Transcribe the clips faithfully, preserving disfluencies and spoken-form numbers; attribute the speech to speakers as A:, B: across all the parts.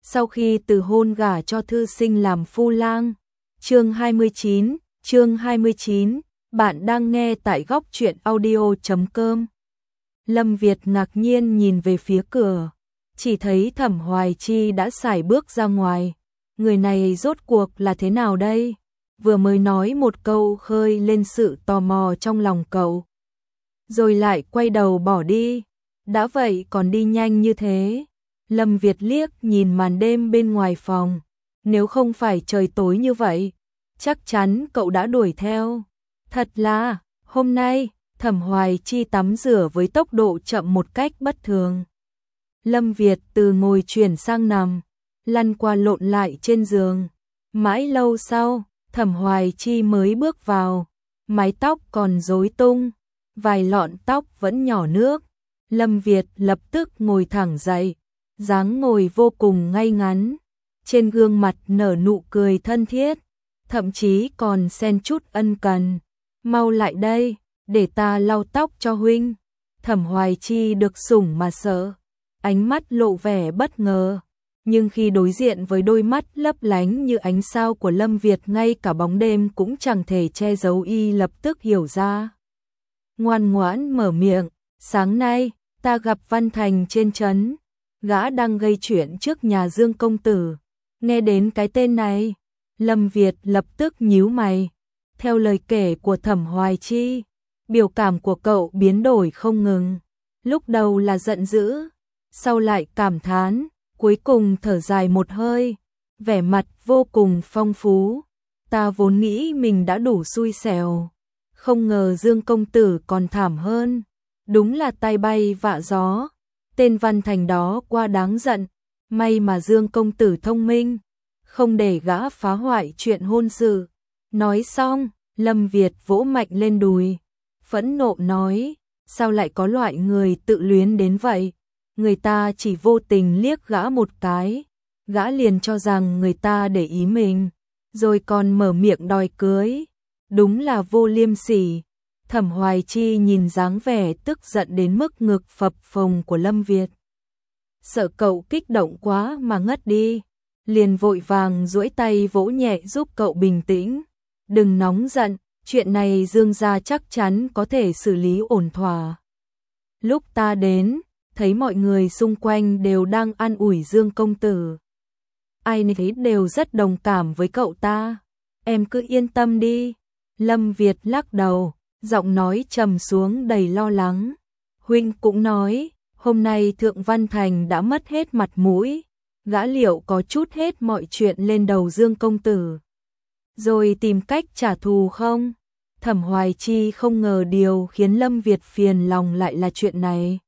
A: sau khi từ hôn gả cho thư sinh làm phu lang. Chương hai mươi chín, chương hai mươi chín, bạn đang nghe tại góc truyện audio chấm com. Lâm Việt ngạc nhiên nhìn về phía cửa, chỉ thấy Thẩm Hoài Chi đã sải bước ra ngoài. Người này rốt cuộc là thế nào đây? Vừa mới nói một câu khơi lên sự tò mò trong lòng cậu, rồi lại quay đầu bỏ đi. Đã vậy còn đi nhanh như thế. Lâm Việt liếc nhìn màn đêm bên ngoài phòng. Nếu không phải trời tối như vậy, chắc chắn cậu đã đuổi theo. Thật là, hôm nay, Thẩm Hoài Chi tắm rửa với tốc độ chậm một cách bất thường. Lâm Việt từ ngồi chuyển sang nằm, lăn qua lộn lại trên giường. Mãi lâu sau, Thẩm Hoài Chi mới bước vào, mái tóc còn rối tung, vài lọn tóc vẫn nhỏ nước. Lâm Việt lập tức ngồi thẳng dậy, dáng ngồi vô cùng ngay ngắn, trên gương mặt nở nụ cười thân thiết, thậm chí còn xen chút ân cần. Mau lại đây, để ta lau tóc cho huynh. Thẩm Hoài Chi được sủng mà sợ, ánh mắt lộ vẻ bất ngờ, nhưng khi đối diện với đôi mắt lấp lánh như ánh sao của Lâm Việt, ngay cả bóng đêm cũng chẳng thể che giấu, y lập tức hiểu ra. Ngoan ngoãn mở miệng, sáng nay, ta gặp Văn Thành trên trấn, gã đang gây chuyện trước nhà Dương công tử. Nghe đến cái tên này, Lâm Việt lập tức nhíu mày. Theo lời kể của Thẩm Hoài Chi, biểu cảm của cậu biến đổi không ngừng. Lúc đầu là giận dữ, sau lại cảm thán, cuối cùng thở dài một hơi, vẻ mặt vô cùng phong phú. Ta vốn nghĩ mình đã đủ xui xẻo, không ngờ Dương công tử còn thảm hơn. Đúng là tai bay vạ gió, tên Văn Thành đó quá đáng giận. May mà Dương công tử thông minh, không để gã phá hoại chuyện hôn sự. Nói xong, Lâm Việt vỗ mạnh lên đùi, phẫn nộ nói, sao lại có loại người tự luyến đến vậy? Người ta chỉ vô tình liếc gã một cái, gã liền cho rằng người ta để ý mình, rồi còn mở miệng đòi cưới. Đúng là vô liêm sỉ. Thẩm Hoài Chi nhìn dáng vẻ tức giận đến mức ngực phập phồng của Lâm Việt, sợ cậu kích động quá mà ngất đi, liền vội vàng duỗi tay vỗ nhẹ giúp cậu bình tĩnh. Đừng nóng giận, chuyện này Dương gia chắc chắn có thể xử lý ổn thỏa. Lúc ta đến, thấy mọi người xung quanh đều đang an ủi Dương công tử. Ai nấy đều rất đồng cảm với cậu ta. Em cứ yên tâm đi. Lâm Việt lắc đầu, giọng nói trầm xuống đầy lo lắng. Huynh cũng nói, hôm nay Thượng Văn Thành đã mất hết mặt mũi, gã liệu có chút hết mọi chuyện lên đầu Dương công tử, rồi tìm cách trả thù không? Thẩm Hoài Chi không ngờ điều khiến Lâm Việt phiền lòng lại là chuyện này.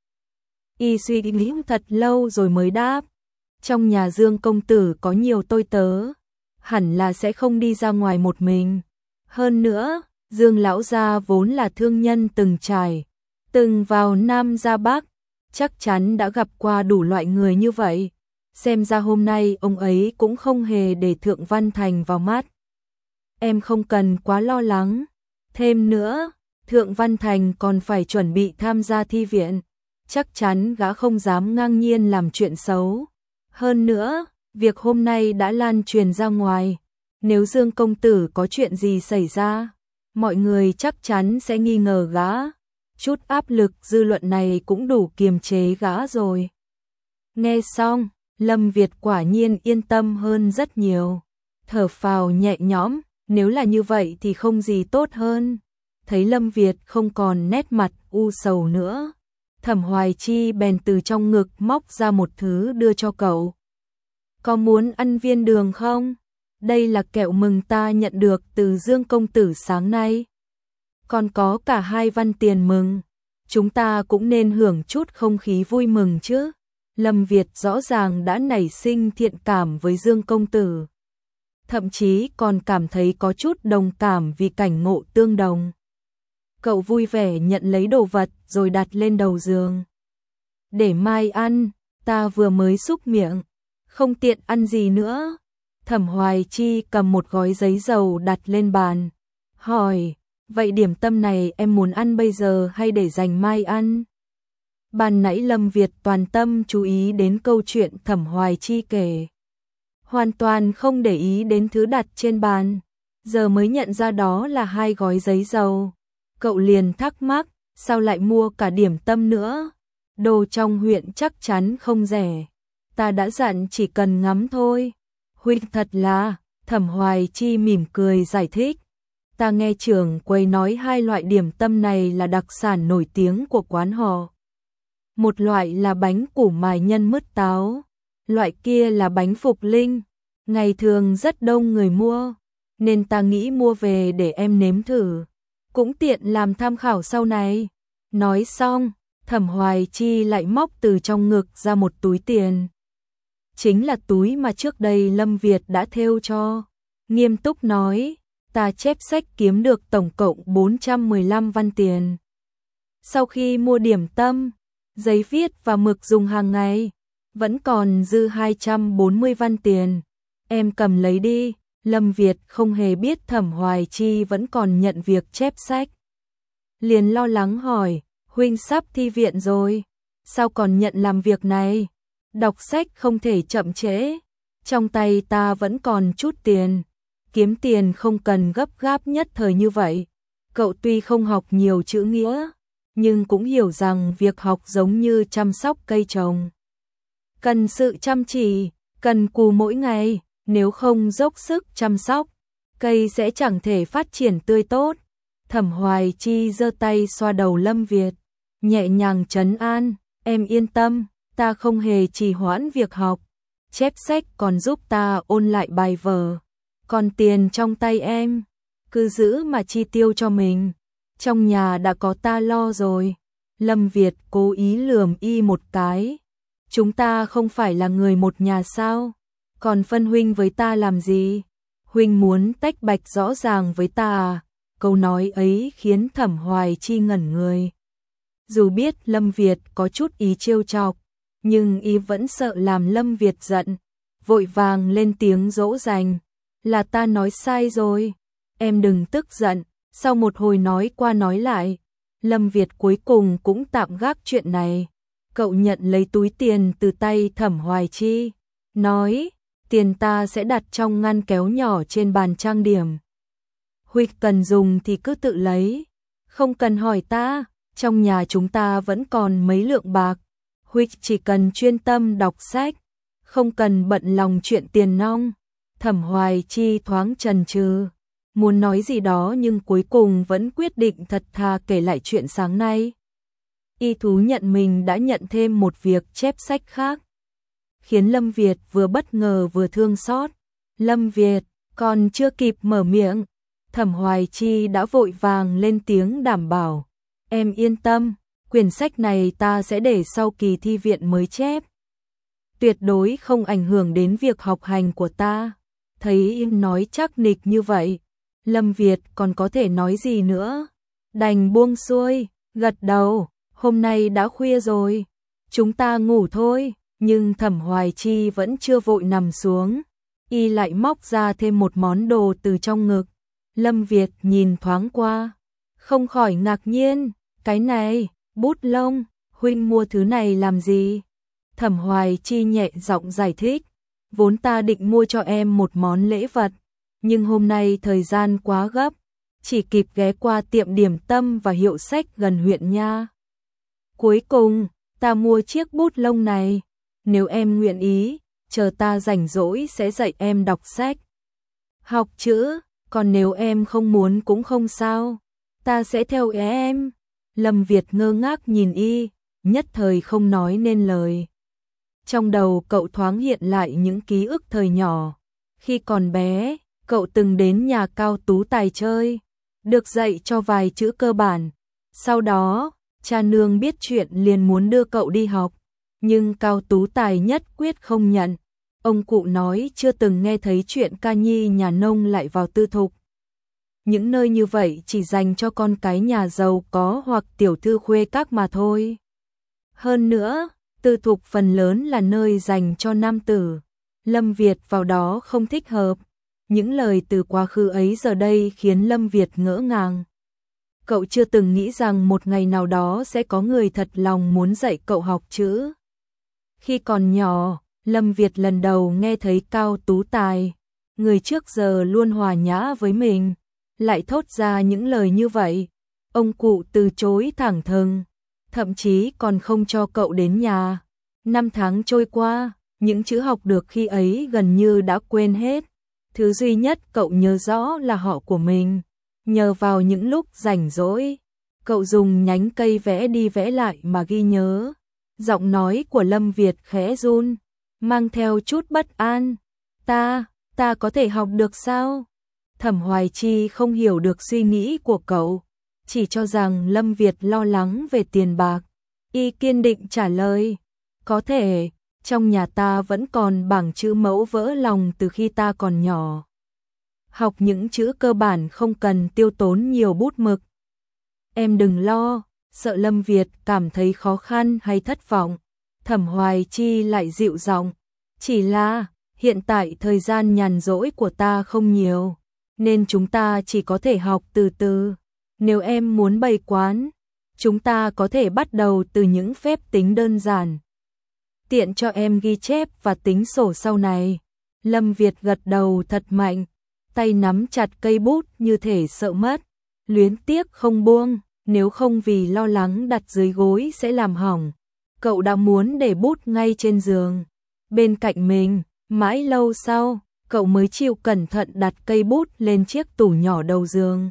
A: Y suy nghĩ thật lâu rồi mới đáp, trong nhà Dương công tử có nhiều tôi tớ, hẳn là sẽ không đi ra ngoài một mình. Hơn nữa, Dương lão gia vốn là thương nhân từng trải, từng vào Nam ra Bắc, chắc chắn đã gặp qua đủ loại người như vậy. Xem ra hôm nay ông ấy cũng không hề để Thượng Văn Thành vào mắt. Em không cần quá lo lắng. Thêm nữa, Thượng Văn Thành còn phải chuẩn bị tham gia thi viện, chắc chắn gã không dám ngang nhiên làm chuyện xấu. Hơn nữa, việc hôm nay đã lan truyền ra ngoài, nếu Dương công tử có chuyện gì xảy ra, mọi người chắc chắn sẽ nghi ngờ gã. Chút áp lực dư luận này cũng đủ kiềm chế gã rồi. Nghe xong, Lâm Việt quả nhiên yên tâm hơn rất nhiều, thở phào nhẹ nhõm. Nếu là như vậy thì không gì tốt hơn. Thấy Lâm Việt không còn nét mặt u sầu nữa, Thẩm Hoài Chi bèn từ trong ngực móc ra một thứ đưa cho cậu. Có muốn ăn viên đường không? Đây là kẹo mừng ta nhận được từ Dương công tử sáng nay. Còn có cả hai văn tiền mừng. Chúng ta cũng nên hưởng chút không khí vui mừng chứ. Lâm Việt rõ ràng đã nảy sinh thiện cảm với Dương công tử, thậm chí còn cảm thấy có chút đồng cảm vì cảnh ngộ tương đồng. Cậu vui vẻ nhận lấy đồ vật rồi đặt lên đầu giường. Để mai ăn, ta vừa mới xúc miệng, không tiện ăn gì nữa. Thẩm Hoài Chi cầm một gói giấy dầu đặt lên bàn, hỏi, vậy điểm tâm này em muốn ăn bây giờ hay để dành mai ăn? Ban nãy Lâm Việt toàn tâm chú ý đến câu chuyện Thẩm Hoài Chi kể, hoàn toàn không để ý đến thứ đặt trên bàn. Giờ mới nhận ra đó là hai gói giấy dầu. Cậu liền thắc mắc, sao lại mua cả điểm tâm nữa? Đồ trong huyện chắc chắn không rẻ. Ta đã dặn chỉ cần ngắm thôi. Huynh thật là, Thẩm Hoài Chi mỉm cười giải thích. Ta nghe trưởng quầy nói hai loại điểm tâm này là đặc sản nổi tiếng của quán họ. Một loại là bánh củ mài nhân mứt táo, loại kia là bánh phục linh. Ngày thường rất đông người mua, nên ta nghĩ mua về để em nếm thử, cũng tiện làm tham khảo sau này. Nói xong, Thẩm Hoài Chi lại móc từ trong ngực ra một túi tiền. Chính là túi mà trước đây Lâm Việt đã thêu cho. Nghiêm túc nói, ta chép sách kiếm được tổng cộng bốn trăm mười lăm văn tiền. Sau khi mua điểm tâm, giấy viết và mực dùng hàng ngày, vẫn còn dư hai trăm bốn mươi văn tiền. Em cầm lấy đi. Lâm Việt không hề biết Thẩm Hoài Chi vẫn còn nhận việc chép sách. Liền lo lắng hỏi, huynh sắp thi viện rồi, sao còn nhận làm việc này? Đọc sách không thể chậm trễ, trong tay ta vẫn còn chút tiền, kiếm tiền không cần gấp gáp nhất thời như vậy. Cậu tuy không học nhiều chữ nghĩa, nhưng cũng hiểu rằng việc học giống như chăm sóc cây trồng. Cần sự chăm chỉ, cần cù mỗi ngày, nếu không dốc sức chăm sóc, cây sẽ chẳng thể phát triển tươi tốt. Thẩm Hoài Chi giơ tay xoa đầu Lâm Việt, nhẹ nhàng trấn an, em yên tâm, ta không hề trì hoãn việc học, chép sách còn giúp ta ôn lại bài vở, còn tiền trong tay em, cứ giữ mà chi tiêu cho mình, trong nhà đã có ta lo rồi. Lâm Việt cố ý lườm y một cái, chúng ta không phải là người một nhà sao, còn phân huynh với ta làm gì? Huynh muốn tách bạch rõ ràng với ta à? Câu nói ấy khiến Thẩm Hoài Chi ngẩn người. Dù biết Lâm Việt có chút ý trêu chọc, nhưng y vẫn sợ làm Lâm Việt giận, vội vàng lên tiếng dỗ dành, là ta nói sai rồi, em đừng tức giận. Sau một hồi nói qua nói lại, Lâm Việt cuối cùng cũng tạm gác chuyện này. Cậu nhận lấy túi tiền từ tay Thẩm Hoài Chi, nói, tiền ta sẽ đặt trong ngăn kéo nhỏ trên bàn trang điểm. Huynh cần dùng thì cứ tự lấy, không cần hỏi ta, trong nhà chúng ta vẫn còn mấy lượng bạc. Huynh chỉ cần chuyên tâm đọc sách, không cần bận lòng chuyện tiền nong. Thẩm Hoài Chi thoáng chần chừ, muốn nói gì đó nhưng cuối cùng vẫn quyết định thật thà kể lại chuyện sáng nay. Y thú nhận mình đã nhận thêm một việc chép sách khác, khiến Lâm Việt vừa bất ngờ vừa thương xót. Lâm Việt còn chưa kịp mở miệng, Thẩm Hoài Chi đã vội vàng lên tiếng đảm bảo, em yên tâm, quyển sách này ta sẽ để sau kỳ thi viện mới chép, tuyệt đối không ảnh hưởng đến việc học hành của ta. Thấy im nói chắc nịch như vậy, Lâm Việt còn có thể nói gì nữa, đành buông xuôi, gật đầu, hôm nay đã khuya rồi, chúng ta ngủ thôi. Nhưng Thẩm Hoài Chi vẫn chưa vội nằm xuống, y lại móc ra thêm một món đồ từ trong ngực. Lâm Việt nhìn thoáng qua, không khỏi ngạc nhiên, cái này, bút lông, huynh mua thứ này làm gì? Thẩm Hoài Chi nhẹ giọng giải thích, vốn ta định mua cho em một món lễ vật, nhưng hôm nay thời gian quá gấp, chỉ kịp ghé qua tiệm điểm tâm và hiệu sách gần huyện nha. Cuối cùng, ta mua chiếc bút lông này, nếu em nguyện ý, chờ ta rảnh rỗi sẽ dạy em đọc sách, học chữ, còn nếu em không muốn cũng không sao, ta sẽ theo ý em. Lâm Việt ngơ ngác nhìn y, nhất thời không nói nên lời. Trong đầu cậu thoáng hiện lại những ký ức thời nhỏ, khi còn bé, cậu từng đến nhà Cao Tú Tài chơi, được dạy cho vài chữ cơ bản. Sau đó, cha nương biết chuyện liền muốn đưa cậu đi học, nhưng Cao Tú Tài nhất quyết không nhận. Ông cụ nói chưa từng nghe thấy chuyện ca nhi nhà nông lại vào tư thục. Những nơi như vậy chỉ dành cho con cái nhà giàu có hoặc tiểu thư khuê các mà thôi. Hơn nữa, tư thục phần lớn là nơi dành cho nam tử. Lâm Việt vào đó không thích hợp. Những lời từ quá khứ ấy giờ đây khiến Lâm Việt ngỡ ngàng. Cậu chưa từng nghĩ rằng một ngày nào đó sẽ có người thật lòng muốn dạy cậu học chữ. Khi còn nhỏ, Lâm Việt lần đầu nghe thấy Cao Tú Tài, người trước giờ luôn hòa nhã với mình, lại thốt ra những lời như vậy. Ông cụ từ chối thẳng thừng, thậm chí còn không cho cậu đến nhà. Năm tháng trôi qua, những chữ học được khi ấy gần như đã quên hết. Thứ duy nhất cậu nhớ rõ là họ của mình. Nhờ vào những lúc rảnh rỗi, cậu dùng nhánh cây vẽ đi vẽ lại mà ghi nhớ. Giọng nói của Lâm Việt khẽ run, mang theo chút bất an. Ta, ta có thể học được sao? Thẩm Hoài Chi không hiểu được suy nghĩ của cậu, chỉ cho rằng Lâm Việt lo lắng về tiền bạc. Y kiên định trả lời, có thể, trong nhà ta vẫn còn bảng chữ mẫu vỡ lòng từ khi ta còn nhỏ. Học những chữ cơ bản không cần tiêu tốn nhiều bút mực. Em đừng lo, sợ Lâm Việt cảm thấy khó khăn hay thất vọng. Thẩm Hoài Chi lại dịu giọng, chỉ là hiện tại thời gian nhàn rỗi của ta không nhiều, nên chúng ta chỉ có thể học từ từ. Nếu em muốn bày quán, chúng ta có thể bắt đầu từ những phép tính đơn giản, tiện cho em ghi chép và tính sổ sau này. Lâm Việt gật đầu thật mạnh, tay nắm chặt cây bút như thể sợ mất, luyến tiếc không buông, nếu không vì lo lắng đặt dưới gối sẽ làm hỏng. Cậu đã muốn để bút ngay trên giường, bên cạnh mình. Mãi lâu sau, cậu mới chịu cẩn thận đặt cây bút lên chiếc tủ nhỏ đầu giường.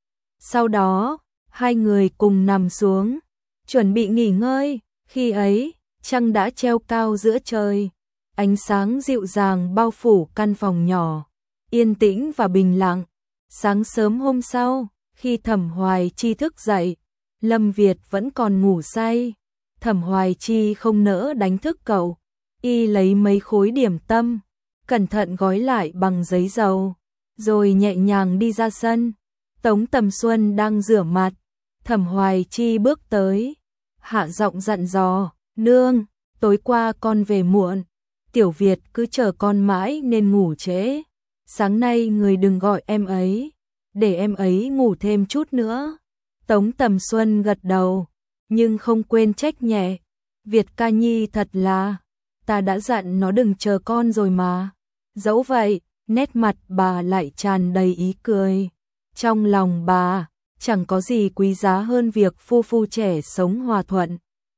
A: Sau đó, hai người cùng nằm xuống, chuẩn bị nghỉ ngơi. Khi ấy, trăng đã treo cao giữa trời, ánh sáng dịu dàng bao phủ căn phòng nhỏ, yên tĩnh và bình lặng. Sáng sớm hôm sau, khi Thẩm Hoài Chi thức dậy, Lâm Việt vẫn còn ngủ say. Thẩm Hoài Chi không nỡ đánh thức cậu, y lấy mấy khối điểm tâm, cẩn thận gói lại bằng giấy dầu, rồi nhẹ nhàng đi ra sân. Tống Tầm Xuân đang rửa mặt, Thẩm Hoài Chi bước tới, hạ giọng dặn dò, nương, tối qua con về muộn, Tiểu Việt cứ chờ con mãi nên ngủ trễ. Sáng nay người đừng gọi em ấy, để em ấy ngủ thêm chút nữa. Tống Tầm Xuân gật đầu, nhưng không quên trách nhẹ, Việt ca nhi thật là, ta đã dặn nó đừng chờ con rồi mà. Dẫu vậy, nét mặt bà lại tràn đầy ý cười. Trong lòng bà, chẳng có gì quý giá hơn việc phu phu trẻ sống hòa thuận.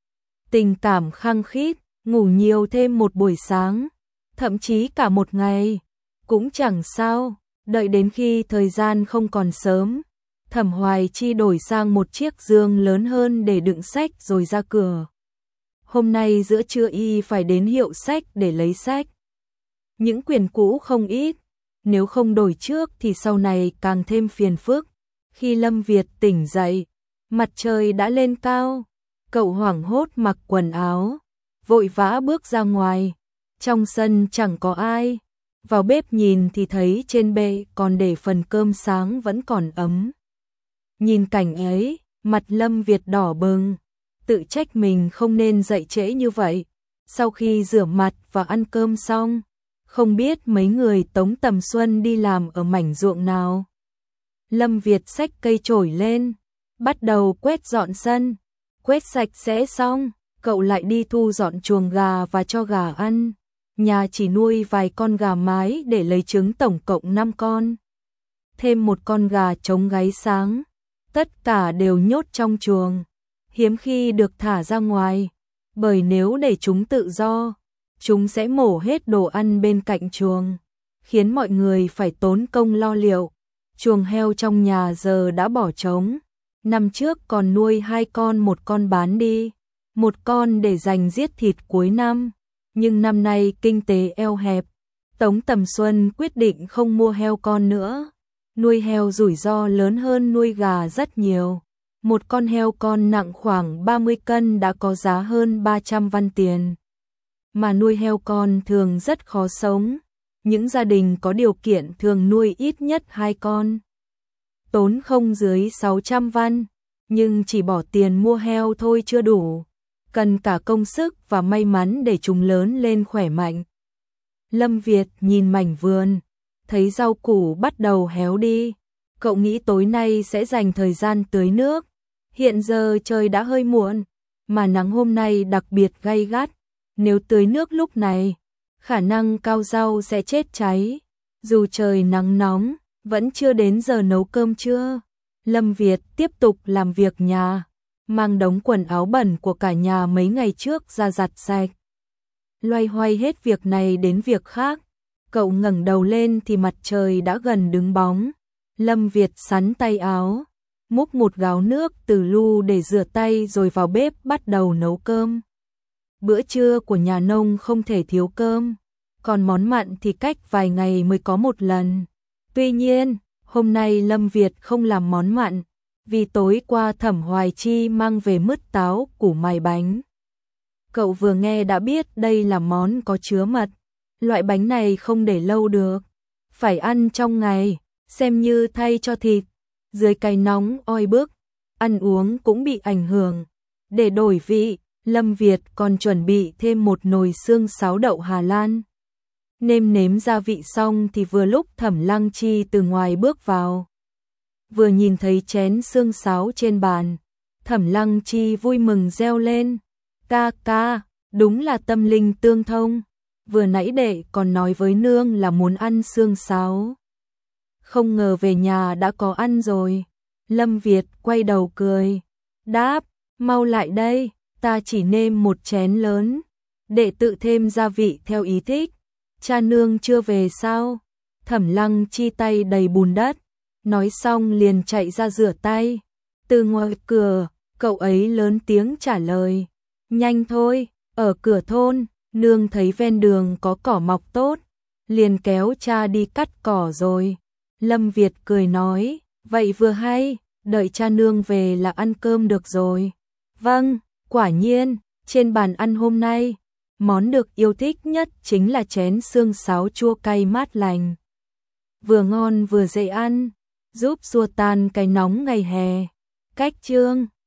A: Tình cảm khăng khít, ngủ nhiều thêm một buổi sáng, thậm chí cả một ngày, cũng chẳng sao. Đợi đến khi thời gian không còn sớm, Thẩm Hoài Chi đổi sang một chiếc giường lớn hơn để đựng sách rồi ra cửa. Hôm nay giữa trưa y phải đến hiệu sách để lấy sách. Những quyển cũ không ít, nếu không đổi trước thì sau này càng thêm phiền phức. Khi Lâm Việt tỉnh dậy, mặt trời đã lên cao, cậu hoảng hốt mặc quần áo, vội vã bước ra ngoài. Trong sân chẳng có ai, vào bếp nhìn thì thấy trên bệ còn để phần cơm sáng vẫn còn ấm. Nhìn cảnh ấy, mặt Lâm Việt đỏ bừng, tự trách mình không nên dậy trễ như vậy. Sau khi rửa mặt và ăn cơm xong, không biết mấy người Tống Tầm Xuân đi làm ở mảnh ruộng nào. Lâm Việt xách cây chổi lên, bắt đầu quét dọn sân. Quét sạch sẽ xong, cậu lại đi thu dọn chuồng gà và cho gà ăn. Nhà chỉ nuôi vài con gà mái để lấy trứng, tổng cộng năm con. Thêm một con gà trống gáy sáng. Tất cả đều nhốt trong chuồng, hiếm khi được thả ra ngoài, bởi nếu để chúng tự do, chúng sẽ mổ hết đồ ăn bên cạnh chuồng, khiến mọi người phải tốn công lo liệu. Chuồng heo trong nhà giờ đã bỏ trống. Năm trước còn nuôi hai con, một con bán đi, một con để dành giết thịt cuối năm. Nhưng năm nay kinh tế eo hẹp, Tống Tầm Xuân quyết định không mua heo con nữa. Nuôi heo rủi ro lớn hơn nuôi gà rất nhiều. Một con heo con nặng khoảng ba mươi cân đã có giá hơn ba trăm văn tiền. Mà nuôi heo con thường rất khó sống. Những gia đình có điều kiện thường nuôi ít nhất hai con, tốn không dưới sáu trăm văn, nhưng chỉ bỏ tiền mua heo thôi chưa đủ, cần cả công sức và may mắn để chúng lớn lên khỏe mạnh. Lâm Việt nhìn mảnh vườn, thấy rau củ bắt đầu héo đi, cậu nghĩ tối nay sẽ dành thời gian tưới nước. Hiện giờ trời đã hơi muộn, mà nắng hôm nay đặc biệt gay gắt, nếu tưới nước lúc này, khả năng cao rau sẽ chết cháy. Dù trời nắng nóng, vẫn chưa đến giờ nấu cơm trưa. Lâm Việt tiếp tục làm việc nhà, mang đống quần áo bẩn của cả nhà mấy ngày trước ra giặt sạch. Loay hoay hết việc này đến việc khác, cậu ngẩng đầu lên thì mặt trời đã gần đứng bóng. Lâm Việt sắn tay áo, múc một gáo nước từ lu để rửa tay rồi vào bếp bắt đầu nấu cơm. Bữa trưa của nhà nông không thể thiếu cơm, còn món mặn thì cách vài ngày mới có một lần. Tuy nhiên, hôm nay Lâm Việt không làm món mặn, vì tối qua Thẩm Hoài Chi mang về mứt táo, củ mày bánh. Cậu vừa nghe đã biết đây là món có chứa mật, loại bánh này không để lâu được, phải ăn trong ngày, xem như thay cho thịt. Dưới cái nóng oi bức, ăn uống cũng bị ảnh hưởng. Để đổi vị, Lâm Việt còn chuẩn bị thêm một nồi xương sáo đậu Hà Lan. Nêm nếm gia vị xong thì vừa lúc Thẩm Lăng Chi từ ngoài bước vào. Vừa nhìn thấy chén xương sáo trên bàn, Thẩm Lăng Chi vui mừng reo lên. Ca ca, đúng là tâm linh tương thông. Vừa nãy đệ còn nói với nương là muốn ăn xương sáo. Không ngờ về nhà đã có ăn rồi. Lâm Việt quay đầu cười. Đáp, mau lại đây, ta chỉ nêm một chén lớn. Đệ tự thêm gia vị theo ý thích. Cha nương chưa về sao? Thẩm Lăng Chi tay đầy bùn đất. Nói xong liền chạy ra rửa tay. Từ ngoài cửa, cậu ấy lớn tiếng trả lời. Nhanh thôi, ở cửa thôn, nương thấy ven đường có cỏ mọc tốt, liền kéo cha đi cắt cỏ rồi. Lâm Việt cười nói, vậy vừa hay, đợi cha nương về là ăn cơm được rồi. Vâng, quả nhiên, trên bàn ăn hôm nay, món được yêu thích nhất chính là chén xương sáo chua cay mát lành. Vừa ngon vừa dễ ăn, giúp xua tan cái nóng ngày hè. Cách chương